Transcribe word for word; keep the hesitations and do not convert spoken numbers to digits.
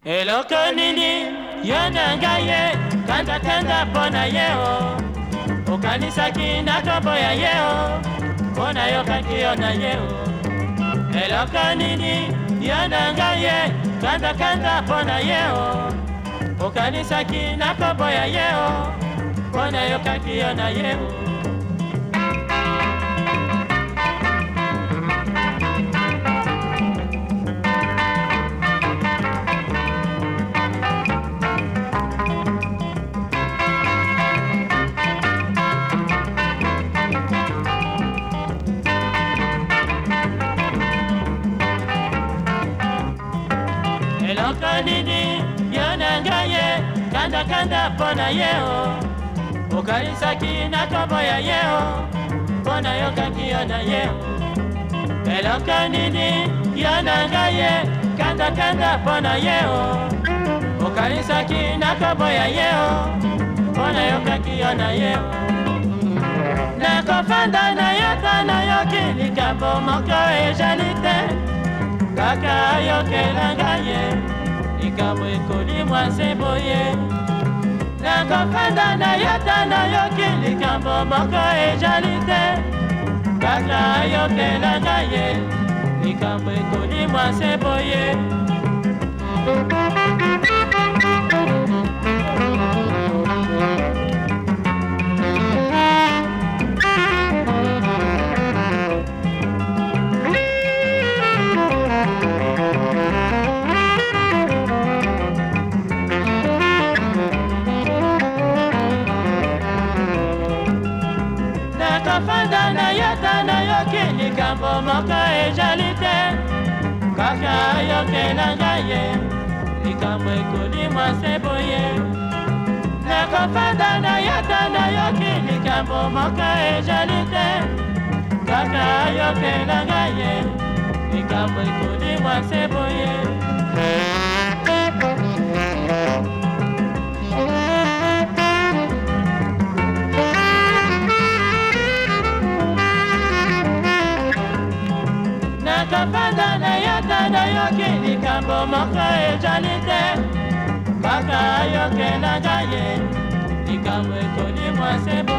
eloko nini yo na ngai ye kanda-kanda mpo na ye o okanisaki nakoboya ye o mpo nayokaki yo na ye o eloko nini yo na ngai ye kanda-kanda mpo na ye o okanisaki nakoboya ye o mpo nayokaki yo na ye o eloko nini yo na ngai ye kanda-kanda mpo na ye o okanisaki nakoboya ye o mpo nayokaki yo na ye o eloko nini yo na ngai ye kanda-kanda mpo na ye o okanisaki nakoboya ye o mpo nayokaki yo na ye o nakofanda nayoka nayoki likambo moko ezali te kaka ayokela ngai ye likambo ekolimwa se boye nakofanda nayota nayoki likambo moko ezali te kaka ayokela ngai ye likambo ekolimwa se boye nakofanda nayota nayoki likambo moko ezali te kaka ayokela ngai ye likambo ekolimwa se boye nakofanda nayota nayoki likambo moko ezali te kaka ayokela ngai ye likambo ekolimwa se boye nakofanda nayota nayoki likambo moko ezali te kaka ayokela ngai ye likambo ekolimwa se boye